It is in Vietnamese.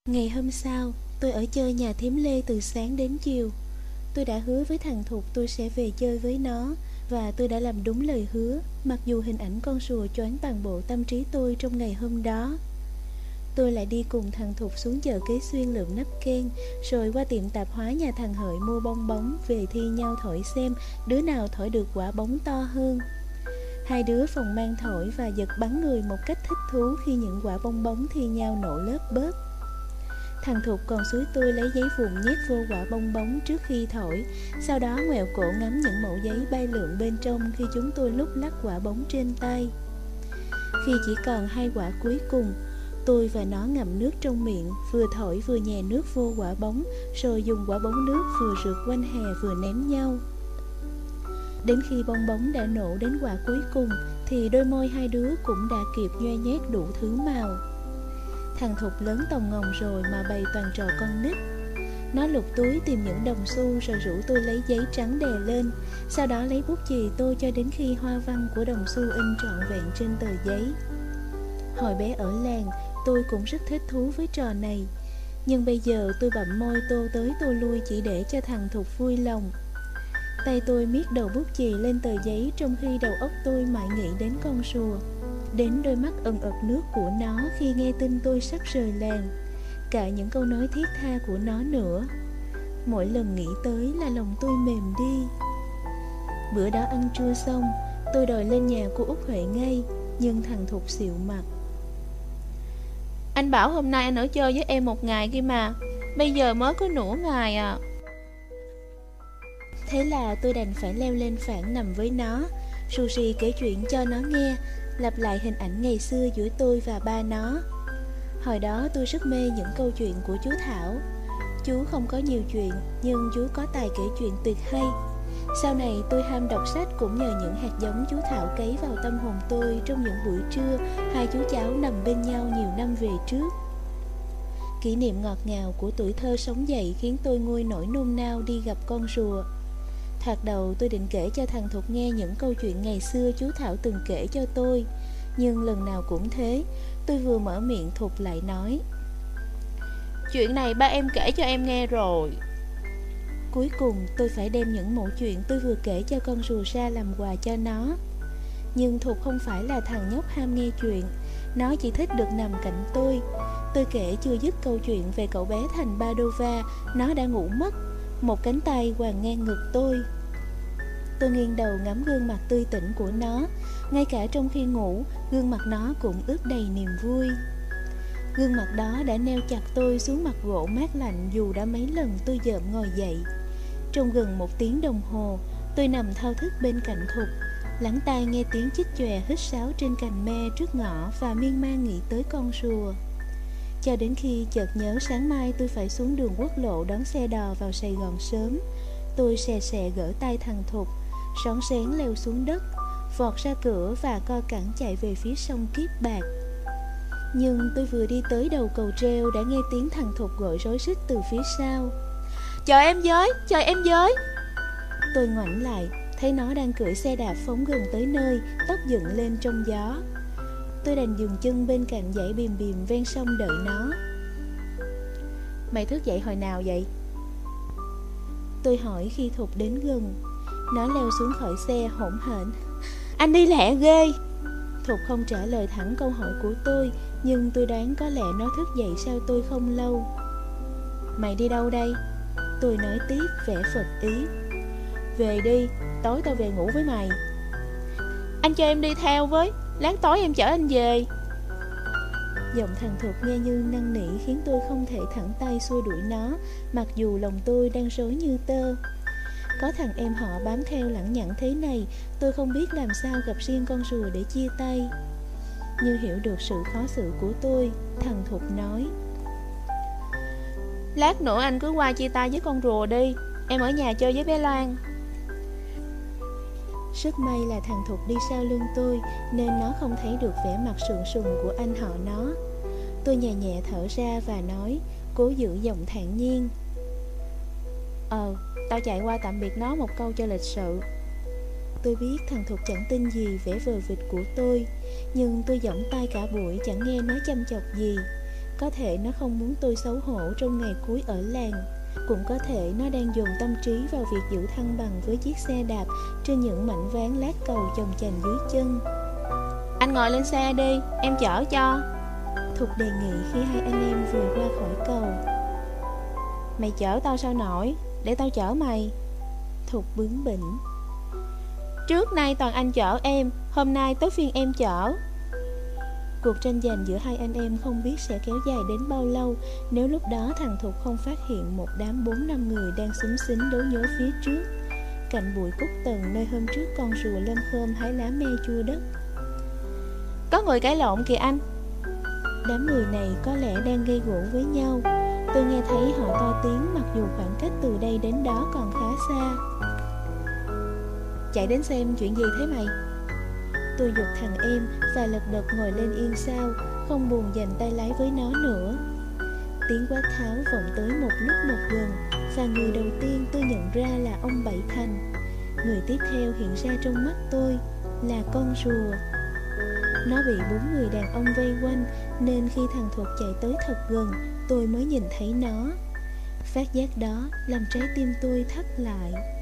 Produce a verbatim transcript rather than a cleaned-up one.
Ngày hôm sau, tôi ở chơi nhà thím Lê từ sáng đến chiều. Tôi đã hứa với thằng Thục tôi sẽ về chơi với nó, và tôi đã làm đúng lời hứa, mặc dù hình ảnh con rùa choáng toàn bộ tâm trí tôi trong ngày hôm đó. Tôi lại đi cùng thằng Thục xuống chợ Kế Xuyên lượm nắp ken, rồi qua tiệm tạp hóa nhà thằng Hợi mua bong bóng, về thi nhau thổi xem đứa nào thổi được quả bóng to hơn. Hai đứa phòng mang thổi và giật bắn người một cách thích thú khi những quả bong bóng thi nhau nổ lớp bớp. Thằng Thục còn xúi tôi lấy giấy vụn nhét vô quả bong bóng trước khi thổi, sau đó ngoẹo cổ ngắm những mẩu giấy bay lượn bên trong khi chúng tôi lúc lắc quả bóng trên tay. Khi chỉ còn hai quả cuối cùng, tôi và nó ngậm nước trong miệng, vừa thổi vừa nhè nước vô quả bóng, rồi dùng quả bóng nước vừa rượt quanh hè vừa ném nhau. Đến khi bong bóng đã nổ đến quả cuối cùng, thì đôi môi hai đứa cũng đã kịp nhoe nhét đủ thứ màu. Thằng Thục lớn tòng ngồng rồi mà bày toàn trò con nít. Nó lục túi tìm những đồng xu rồi rủ tôi lấy giấy trắng đè lên, sau đó lấy bút chì tô cho đến khi hoa văn của đồng xu in trọn vẹn trên tờ giấy. Hồi bé ở làng, tôi cũng rất thích thú với trò này, nhưng bây giờ tôi bặm môi tô tới tô lui chỉ để cho thằng Thục vui lòng. Tay tôi miết đầu bút chì lên tờ giấy, trong khi đầu óc tôi mãi nghĩ đến con rùa, đến đôi mắt ẩn ực nước của nó khi nghe tin tôi sắp rời làng, cả những câu nói thiết tha của nó nữa. Mỗi lần nghĩ tới là lòng tôi mềm đi. Bữa đó ăn trưa xong, tôi đòi lên nhà cô Út Huệ ngay, nhưng thằng Thục xịu mặt. Anh bảo hôm nay anh ở chơi với em một ngày kia mà, bây giờ mới có nửa ngày à. Thế là tôi đành phải leo lên phản nằm với nó, rù rì kể chuyện cho nó nghe, lặp lại hình ảnh ngày xưa giữa tôi và ba nó. Hồi đó tôi rất mê những câu chuyện của chú Thảo. Chú không có nhiều chuyện, nhưng chú có tài kể chuyện tuyệt hay. Sau này tôi ham đọc sách cũng nhờ những hạt giống chú Thảo cấy vào tâm hồn tôi trong những buổi trưa hai chú cháu nằm bên nhau nhiều năm về trước. Kỷ niệm ngọt ngào của tuổi thơ sống dậy khiến tôi nguôi nỗi nôn nao đi gặp con rùa. Thoạt đầu tôi định kể cho thằng Thục nghe những câu chuyện ngày xưa chú Thảo từng kể cho tôi, nhưng lần nào cũng thế, tôi vừa mở miệng Thục lại nói: Chuyện này ba em kể cho em nghe rồi. Cuối cùng tôi phải đem những mẩu chuyện tôi vừa kể cho con rùa ra làm quà cho nó. Nhưng Thục không phải là thằng nhóc ham nghe chuyện, nó chỉ thích được nằm cạnh tôi. Tôi kể chưa dứt câu chuyện về cậu bé thành Padova, nó đã ngủ mất, một cánh tay quàng ngang ngực tôi. Tôi nghiêng đầu ngắm gương mặt tươi tỉnh của nó, ngay cả trong khi ngủ, gương mặt nó cũng ướt đầy niềm vui. Gương mặt đó đã neo chặt tôi xuống mặt gỗ mát lạnh dù đã mấy lần tôi dợm ngồi dậy. Trong gần một tiếng đồng hồ, tôi nằm thao thức bên cạnh Thục, lắng tai nghe tiếng chích chòe hít sáo trên cành me trước ngõ và miên man nghĩ tới con rùa. Cho đến khi chợt nhớ sáng mai tôi phải xuống đường quốc lộ đón xe đò vào Sài Gòn sớm, tôi xè xè gỡ tay thằng Thục, rón rén leo xuống đất, vọt ra cửa và co cẳng chạy về phía sông Kiếp Bạc. Nhưng tôi vừa đi tới đầu cầu treo đã nghe tiếng thằng Thục gọi rối rít từ phía sau: Chờ em với, chờ em với. Tôi ngoảnh lại, thấy nó đang cưỡi xe đạp phóng gần tới nơi, tóc dựng lên trong gió. Tôi đành dừng chân bên cạnh dãy bìm bìm ven sông đợi nó. Mày thức dậy hồi nào vậy? Tôi hỏi khi Thục đến gần. Nó leo xuống khỏi xe hỗn hển: Anh đi lẹ ghê. Thục không trả lời thẳng câu hỏi của tôi, nhưng tôi đoán có lẽ nó thức dậy sau tôi không lâu. Mày đi đâu đây? Tôi nói tiếp vẻ phật ý. Về đi, tối tao về ngủ với mày. Anh cho em đi theo với, lát tối em chở anh về. Giọng thằng Thục nghe như năn nỉ khiến tôi không thể thẳng tay xua đuổi nó, mặc dù lòng tôi đang rối như tơ. Có thằng em họ bám theo lẳng nhẳng thế này, tôi không biết làm sao gặp riêng con rùa để chia tay. Như hiểu được sự khó xử của tôi, thằng Thục nói: Lát nữa anh cứ qua chia tay với con rùa đi, em ở nhà chơi với bé Loan. Rất may là thằng Thục đi sau lưng tôi, nên nó không thấy được vẻ mặt sượng sùng của anh họ nó. Tôi nhẹ nhẹ thở ra và nói, cố giữ giọng thản nhiên: Ờ, tao chạy qua tạm biệt nó một câu cho lịch sự. Tôi biết thằng Thục chẳng tin gì vẻ vờ vịt của tôi, nhưng tôi giỏng tai cả buổi chẳng nghe nó chăm chọc gì. Có thể nó không muốn tôi xấu hổ trong ngày cuối ở làng. Cũng có thể nó đang dồn tâm trí vào việc giữ thăng bằng với chiếc xe đạp trên những mảnh ván lát cầu chồng chành dưới chân. Anh ngồi lên xe đi, em chở cho. Thục đề nghị khi hai anh em vừa qua khỏi cầu. Mày chở tao sao nổi, để tao chở mày. Thục bướng bỉnh. Trước nay toàn anh chở em, hôm nay tới phiên em chở. Cuộc tranh giành giữa hai anh em không biết sẽ kéo dài đến bao lâu nếu lúc đó thằng Thục không phát hiện một đám bốn năm người đang xúm xính đấu nhớ phía trước, cạnh bụi cúc tần nơi hôm trước con rùa lâm khơm hái lá me chua đất. Có người cãi lộn kìa anh. Đám người này có lẽ đang gây gổ với nhau. Tôi nghe thấy họ to tiếng mặc dù khoảng cách từ đây đến đó còn khá xa. Chạy đến xem chuyện gì thế mày? Tôi giục thằng em và lật đật ngồi lên yên sau, không buồn giành tay lái với nó nữa. Tiếng quát tháo vọng tới một lúc một gần, và người đầu tiên tôi nhận ra là ông Bảy Thành. Người tiếp theo hiện ra trong mắt tôi là con rùa. Nó bị bốn người đàn ông vây quanh, nên khi thằng Thuật chạy tới thật gần, tôi mới nhìn thấy nó. Phát giác đó làm trái tim tôi thắt lại.